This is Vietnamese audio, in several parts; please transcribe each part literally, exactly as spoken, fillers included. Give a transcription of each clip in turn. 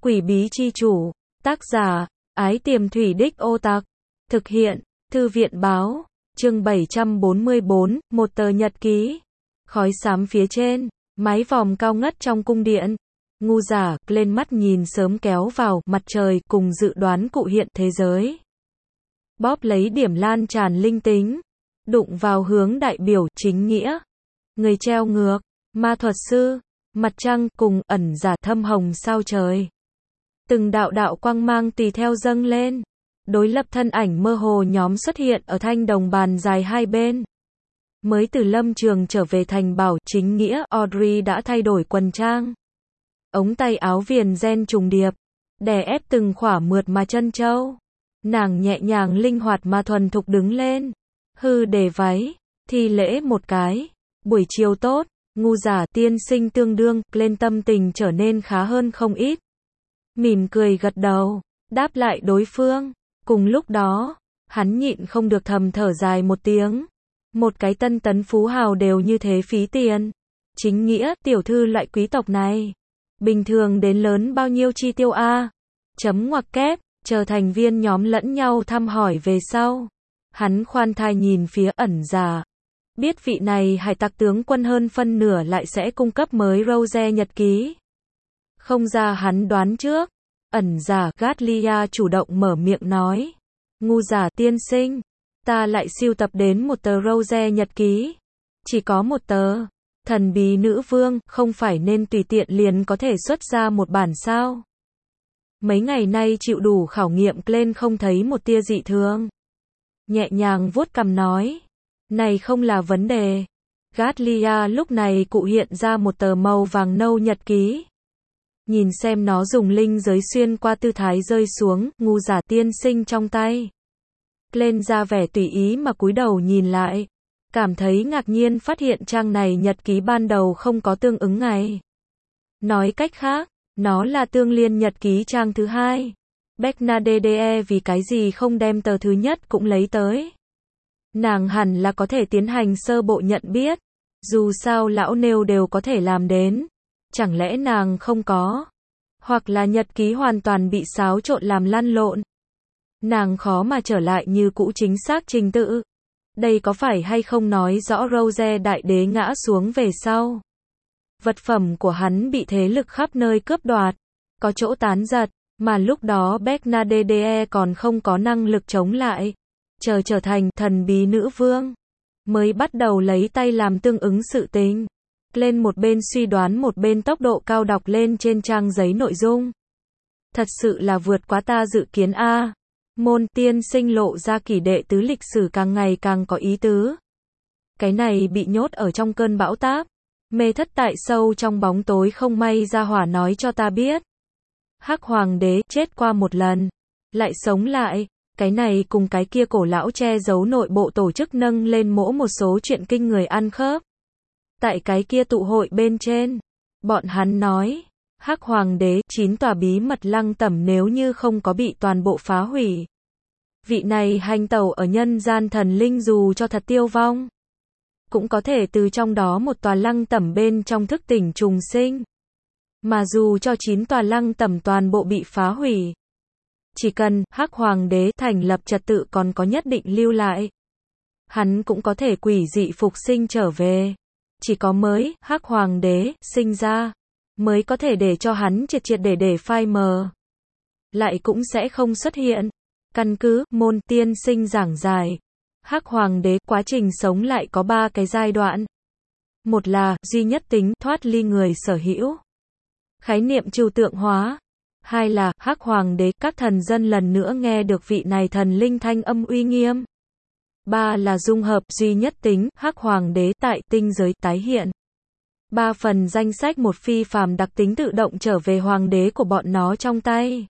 Quỷ bí chi chủ, tác giả, Ái Tiềm Thủy Đích Ô Tặc, thực hiện, Thư viện báo, chương bảy trăm bốn mươi bốn, một tờ nhật ký. Khói xám phía trên, mái vòm cao ngất trong cung điện. Ngu giả, lên mắt nhìn sớm kéo vào, mặt trời, cùng dự đoán cụ hiện thế giới. Bóp lấy điểm lan tràn linh tính, đụng vào hướng đại biểu, chính nghĩa. Người treo ngược, ma thuật sư, mặt trăng, cùng, ẩn giả thâm hồng sao trời. Từng đạo đạo quang mang tùy theo dâng lên. Đối lập thân ảnh mơ hồ nhóm xuất hiện ở thanh đồng bàn dài hai bên. Mới từ lâm trường trở về thành bảo, chính nghĩa, Audrey đã thay đổi quần trang. Ống tay áo viền ren trùng điệp, đè ép từng khỏa mượt mà chân châu. Nàng nhẹ nhàng linh hoạt mà thuần thục đứng lên. Hư để váy, thi lễ một cái. Buổi chiều tốt, ngu giả tiên sinh tương đương, lên tâm tình trở nên khá hơn không ít. Mỉm cười gật đầu, đáp lại đối phương. Cùng lúc đó, hắn nhịn không được thầm thở dài một tiếng. Một cái tân tấn phú hào đều như thế phí tiền. Chính nghĩa, tiểu thư loại quý tộc này. Bình thường đến lớn bao nhiêu chi tiêu a? Chấm ngoặc kép, chờ thành viên nhóm lẫn nhau thăm hỏi về sau. Hắn khoan thai nhìn phía ẩn giả. Biết vị này hải tặc tướng quân hơn phân nửa lại sẽ cung cấp mới Rose nhật ký. Không ra hắn đoán trước. Ẩn giả, Gatlia chủ động mở miệng nói. Ngu giả tiên sinh, ta lại sưu tập đến một tờ Rose nhật ký. Chỉ có một tờ. Thần bí nữ vương, không phải nên tùy tiện liền có thể xuất ra một bản sao? Mấy ngày nay chịu đủ khảo nghiệm, Glenn không thấy một tia dị thường. Nhẹ nhàng vuốt cằm nói. Này không là vấn đề. Gatlia lúc này cụ hiện ra một tờ màu vàng nâu nhật ký. Nhìn xem nó dùng linh giới xuyên qua tư thái rơi xuống, ngu giả tiên sinh trong tay. Glenn ra vẻ tùy ý mà cúi đầu nhìn lại. Cảm thấy ngạc nhiên phát hiện trang này nhật ký ban đầu không có tương ứng ngày. Nói cách khác, nó là tương liên nhật ký trang thứ hai. Bernadette vì cái gì không đem tờ thứ nhất cũng lấy tới. Nàng hẳn là có thể tiến hành sơ bộ nhận biết. Dù sao lão nêu đều có thể làm đến. Chẳng lẽ nàng không có? Hoặc là nhật ký hoàn toàn bị xáo trộn làm lăn lộn. Nàng khó mà trở lại như cũ chính xác trình tự. Đây có phải hay không nói rõ Rose đại đế ngã xuống về sau. Vật phẩm của hắn bị thế lực khắp nơi cướp đoạt. Có chỗ tán giật. Mà lúc đó Bernadette còn không có năng lực chống lại. Chờ trở thành thần bí nữ vương. Mới bắt đầu lấy tay làm tương ứng sự tình. Lên một bên suy đoán một bên tốc độ cao đọc lên trên trang giấy nội dung. Thật sự là vượt quá ta dự kiến a. Môn tiên sinh lộ ra kỷ đệ tứ lịch sử càng ngày càng có ý tứ. Cái này bị nhốt ở trong cơn bão táp. Mê thất tại sâu trong bóng tối không may ra hỏa nói cho ta biết. Hắc hoàng đế chết qua một lần. Lại sống lại. Cái này cùng cái kia cổ lão che giấu nội bộ tổ chức nâng lên mỗ một số chuyện kinh người ăn khớp. Tại cái kia tụ hội bên trên, bọn hắn nói, Hắc Hoàng đế, chín tòa bí mật lăng tẩm nếu như không có bị toàn bộ phá hủy. Vị này hành tẩu ở nhân gian thần linh dù cho thật tiêu vong. Cũng có thể từ trong đó một tòa lăng tẩm bên trong thức tỉnh trùng sinh. Mà dù cho chín tòa lăng tẩm toàn bộ bị phá hủy. Chỉ cần, Hắc Hoàng đế thành lập trật tự còn có nhất định lưu lại. Hắn cũng có thể quỷ dị phục sinh trở về. Chỉ có mới, Hắc Hoàng đế, sinh ra, mới có thể để cho hắn triệt triệt để để phai mờ. Lại cũng sẽ không xuất hiện. Căn cứ, môn tiên sinh giảng giải. Hắc Hoàng đế, quá trình sống lại có ba cái giai đoạn. Một là, duy nhất tính, thoát ly người sở hữu. Khái niệm trừu tượng hóa. Hai là, Hắc Hoàng đế, các thần dân lần nữa nghe được vị này thần linh thanh âm uy nghiêm. Ba là dung hợp, duy nhất tính, Hắc Hoàng đế, tại tinh giới, tái hiện. Ba phần danh sách một phi phàm đặc tính tự động trở về hoàng đế của bọn nó trong tay.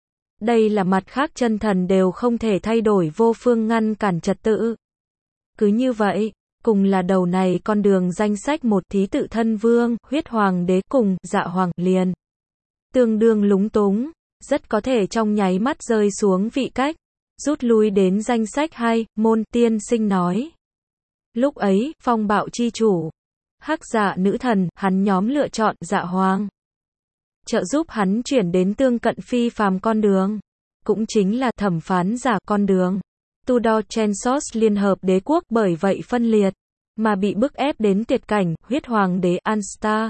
Đây là mặt khác chân thần đều không thể thay đổi vô phương ngăn cản trật tự. Cứ như vậy, cùng là đầu này con đường danh sách một thí tự thân vương, huyết hoàng đế cùng, dạ hoàng, liền. Tương đương lúng túng, rất có thể trong nháy mắt rơi xuống vị cách. Rút lui đến danh sách hai, môn tiên sinh nói. Lúc ấy, phong bạo chi chủ. Hắc dạ nữ thần, hắn nhóm lựa chọn dạ hoàng. trợ giúp hắn chuyển đến tương cận phi phàm con đường, cũng chính là thẩm phán giả con đường. Tudor Chensors liên hợp đế quốc bởi vậy phân liệt, mà bị bức ép đến tuyệt cảnh, huyết hoàng đế Anstar.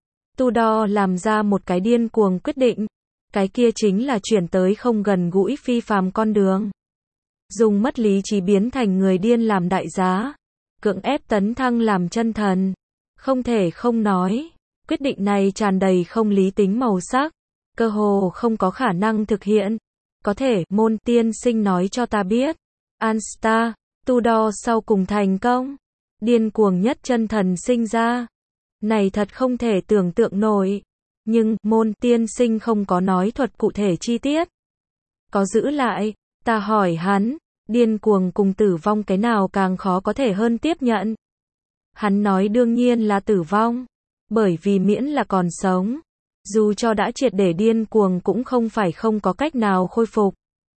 Tudor làm ra một cái điên cuồng quyết định, cái kia chính là chuyển tới không gần gũi phi phàm con đường. Dùng mất lý trí biến thành người điên làm đại giá, cưỡng ép tấn thăng làm chân thần. Không thể không nói, quyết định này tràn đầy không lý tính màu sắc, cơ hồ không có khả năng thực hiện. Có thể, Môn tiên sinh nói cho ta biết, Anstar, Tudor sau cùng thành công, điên cuồng nhất chân thần sinh ra. Này thật không thể tưởng tượng nổi. Nhưng, Môn tiên sinh không có nói thuật cụ thể chi tiết. Có giữ lại, ta hỏi hắn, điên cuồng cùng tử vong cái nào càng khó có thể hơn tiếp nhận. Hắn nói đương nhiên là tử vong, bởi vì miễn là còn sống, dù cho đã triệt để điên cuồng cũng không phải không có cách nào khôi phục.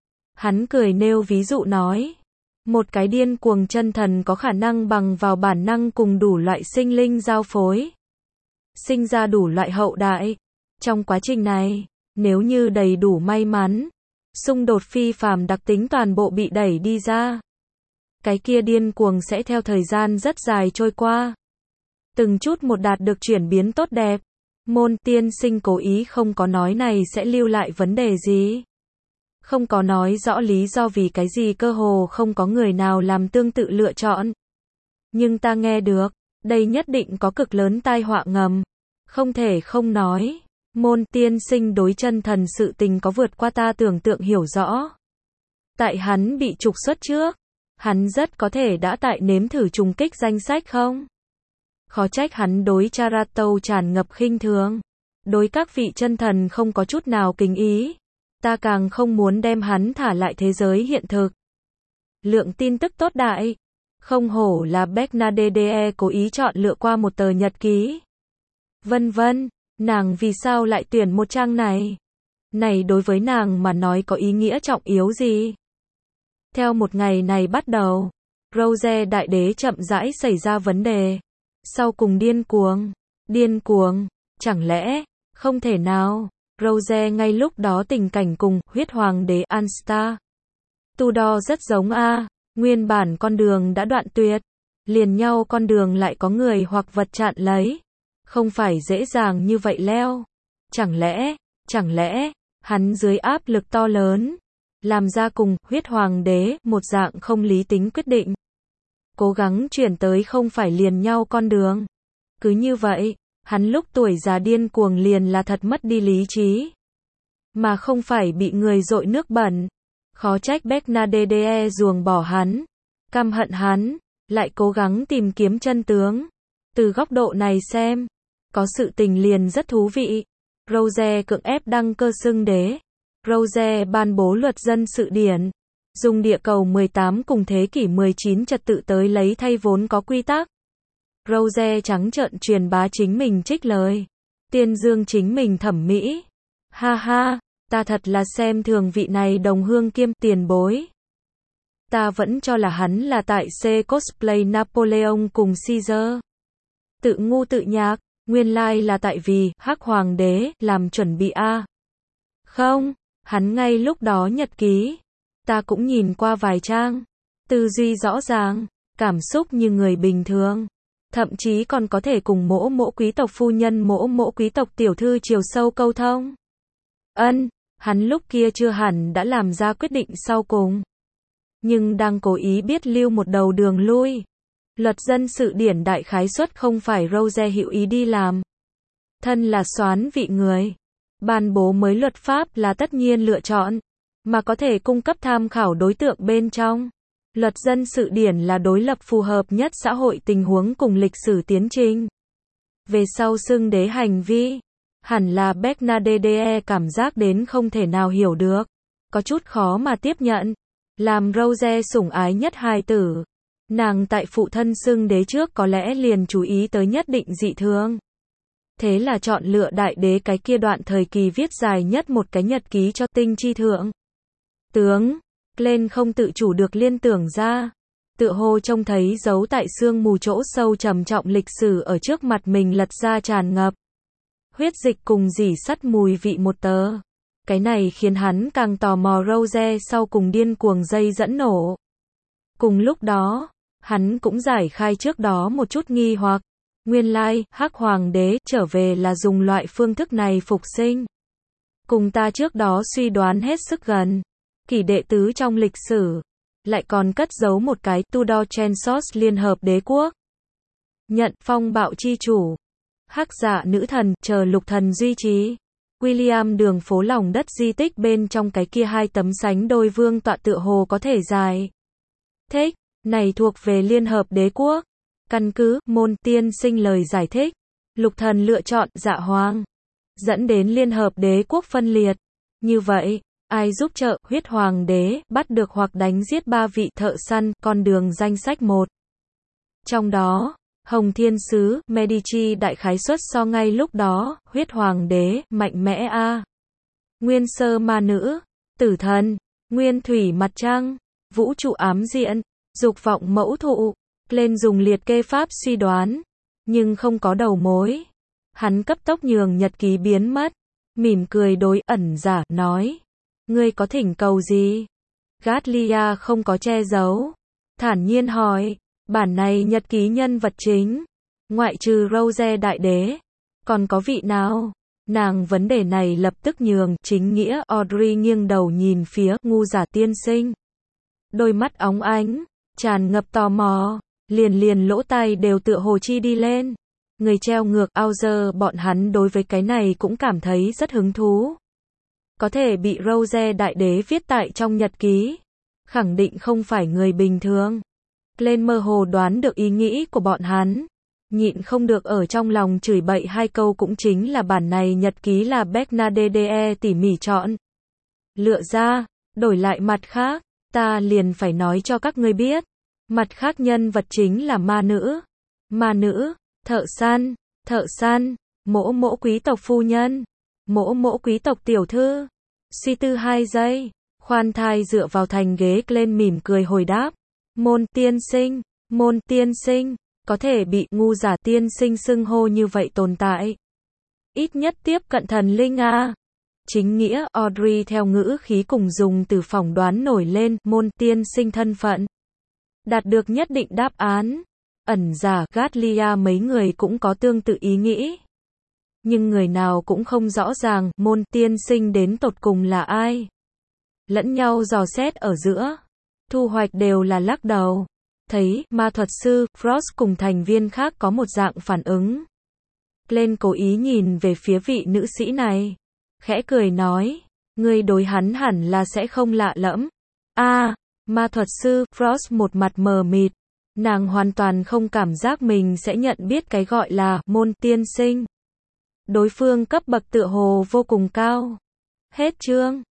Hắn cười nêu ví dụ nói, một cái điên cuồng chân thần có khả năng bằng vào bản năng cùng đủ loại sinh linh giao phối, sinh ra đủ loại hậu đại. Trong quá trình này, nếu như đầy đủ may mắn, xung đột phi phàm đặc tính toàn bộ bị đẩy đi ra, cái kia điên cuồng sẽ theo thời gian rất dài trôi qua, từng chút một đạt được chuyển biến tốt đẹp. Môn tiên sinh cố ý không có nói này sẽ lưu lại vấn đề gì, không có nói rõ lý do vì cái gì cơ hồ không có người nào làm tương tự lựa chọn. Nhưng ta nghe được, đây nhất định có cực lớn tai họa ngầm. Không thể không nói, Môn tiên sinh đối chân thần sự tình có vượt qua ta tưởng tượng hiểu rõ. Tại hắn bị trục xuất trước, hắn rất có thể đã tại nếm thử trùng kích danh sách không? Khó trách hắn đối Charato tràn ngập khinh thường, đối các vị chân thần không có chút nào kính ý. Ta càng không muốn đem hắn thả lại thế giới hiện thực. Lượng tin tức tốt đại, không hổ là Bernadette cố ý chọn lựa qua một tờ nhật ký. Vân vân, nàng vì sao lại tuyển một trang này? Này đối với nàng mà nói có ý nghĩa trọng yếu gì? Theo một ngày này bắt đầu, Rose đại đế chậm rãi xảy ra vấn đề. Sau cùng điên cuồng, điên cuồng, chẳng lẽ, không thể nào. Rose ngay lúc đó tình cảnh cùng huyết hoàng đế Anstar. Tudor rất giống a, nguyên bản con đường đã đoạn tuyệt, liền nhau con đường lại có người hoặc vật chặn lấy. Không phải dễ dàng như vậy leo. Chẳng lẽ, chẳng lẽ, hắn dưới áp lực to lớn, làm ra cùng huyết hoàng đế một dạng không lý tính quyết định. Cố gắng chuyển tới không phải liền nhau con đường. Cứ như vậy, hắn lúc tuổi già điên cuồng liền là thật mất đi lý trí. Mà không phải bị người dội nước bẩn. Khó trách Bernadette ruồng bỏ hắn, căm hận hắn, lại cố gắng tìm kiếm chân tướng. Từ góc độ này xem, có sự tình liền rất thú vị. Rose cưỡng ép đăng cơ xưng đế. Rose ban bố luật dân sự điển, dùng địa cầu mười tám cùng thế kỷ mười chín trật tự tới lấy thay vốn có quy tắc. Rose trắng trợn truyền bá chính mình trích lời, tiên dương chính mình thẩm mỹ. Ha ha, ta thật là xem thường vị này đồng hương kiêm tiền bối. Ta vẫn cho là hắn là tại C cosplay Napoleon cùng Caesar. Tự ngu tự nhạc, nguyên lai là tại vì Hắc Hoàng đế làm chuẩn bị a. Không, hắn ngay lúc đó nhật ký, ta cũng nhìn qua vài trang, tư duy rõ ràng, cảm xúc như người bình thường, thậm chí còn có thể cùng mỗ mỗ quý tộc phu nhân mỗ mỗ quý tộc tiểu thư chiều sâu câu thông. Ân, hắn lúc kia chưa hẳn đã làm ra quyết định sau cùng, nhưng đang cố ý biết lưu một đầu đường lui. Luật dân sự điển đại khái suất không phải Rose hữu ý đi làm. Thân là soán vị người, ban bố mới luật pháp là tất nhiên lựa chọn, mà có thể cung cấp tham khảo đối tượng bên trong. Luật dân sự điển là đối lập phù hợp nhất xã hội tình huống cùng lịch sử tiến trình. Về sau xưng đế hành vi, hẳn là Bernadette cảm giác đến không thể nào hiểu được, có chút khó mà tiếp nhận. Làm Rose sủng ái nhất hài tử, nàng tại phụ thân xưng đế trước có lẽ liền chú ý tới nhất định dị thường. Thế là chọn lựa đại đế cái kia đoạn thời kỳ viết dài nhất một cái nhật ký cho tinh chi thượng tướng, lên không tự chủ được liên tưởng ra, tựa hồ trông thấy giấu tại sương mù chỗ sâu trầm trọng lịch sử ở trước mặt mình lật ra tràn ngập. huyết dịch cùng dỉ sắt mùi vị một tờ. Cái này khiến hắn càng tò mò Rose sau cùng điên cuồng dây dẫn nổ. Cùng lúc đó, hắn cũng giải khai trước đó một chút nghi hoặc. Nguyên lai, Hắc Hoàng đế trở về là dùng loại phương thức này phục sinh. Cùng ta trước đó suy đoán hết sức gần. Kỷ đệ tứ trong lịch sử, lại còn cất giấu một cái Tudor Trensos Liên hợp đế quốc. Nhận phong bạo chi chủ. Hắc dạ nữ thần, chờ lục thần duy trì. William đường phố lòng đất di tích bên trong cái kia hai tấm sánh đôi vương tọa tựa hồ có thể dài. Thích, này thuộc về Liên hợp đế quốc. Căn cứ, môn tiên sinh lời giải thích. Lục thần lựa chọn dạ hoang. Dẫn đến Liên hợp đế quốc phân liệt. Như vậy, ai giúp trợ, huyết hoàng đế, bắt được hoặc đánh giết ba vị thợ săn, con đường danh sách một. Trong đó, Hồng Thiên Sứ, Medici đại khái suất so ngay lúc đó, huyết hoàng đế, mạnh mẽ a. Nguyên sơ ma nữ, tử thần, nguyên thủy mặt trăng, vũ trụ ám diện, dục vọng mẫu thụ, lên dùng liệt kê pháp suy đoán, nhưng không có đầu mối. Hắn cấp tốc nhường nhật ký biến mất, mỉm cười đối ẩn giả, nói, ngươi có thỉnh cầu gì? Gatlia không có che giấu, thản nhiên hỏi, bản này nhật ký nhân vật chính, ngoại trừ Rose đại đế, còn có vị nào? Nàng vấn đề này lập tức nhường chính nghĩa Audrey nghiêng đầu nhìn phía ngu giả tiên sinh. Đôi mắt óng ánh, tràn ngập tò mò, liền liền lỗ tai đều tựa hồ chi đi lên. Người treo ngược Auger bọn hắn đối với cái này cũng cảm thấy rất hứng thú. Có thể bị Rose đại đế viết tại trong nhật ký, khẳng định không phải người bình thường. Lên mơ hồ đoán được ý nghĩ của bọn hắn, nhịn không được ở trong lòng chửi bậy hai câu cũng chính là bản này nhật ký là Bernadette tỉ mỉ chọn. Lựa ra, đổi lại mặt khác, ta liền phải nói cho các ngươi biết. Mặt khác nhân vật chính là ma nữ, ma nữ, thợ săn, thợ săn, mỗ mỗ quý tộc phu nhân, mỗ mỗ quý tộc tiểu thư. Suy tư hai giây, khoan thai dựa vào thành ghế lên mỉm cười hồi đáp. Môn tiên sinh, môn tiên sinh, có thể bị ngu giả tiên sinh xưng hô như vậy tồn tại. Ít nhất tiếp cận thần linh a. Chính nghĩa Audrey theo ngữ khí cùng dùng từ phỏng đoán nổi lên môn tiên sinh thân phận. Đạt được nhất định đáp án. Ẩn giả Gatlia mấy người cũng có tương tự ý nghĩ. Nhưng người nào cũng không rõ ràng môn tiên sinh đến tột cùng là ai. Lẫn nhau dò xét ở giữa. Thu hoạch đều là lắc đầu. Thấy ma thuật sư Frost cùng thành viên khác có một dạng phản ứng. Lên cố ý nhìn về phía vị nữ sĩ này. Khẽ cười nói. Ngươi đối hắn hẳn là sẽ không lạ lẫm. A, à, ma thuật sư Frost một mặt mờ mịt. Nàng hoàn toàn không cảm giác mình sẽ nhận biết cái gọi là môn tiên sinh. Đối phương cấp bậc tựa hồ vô cùng cao. Hết chương.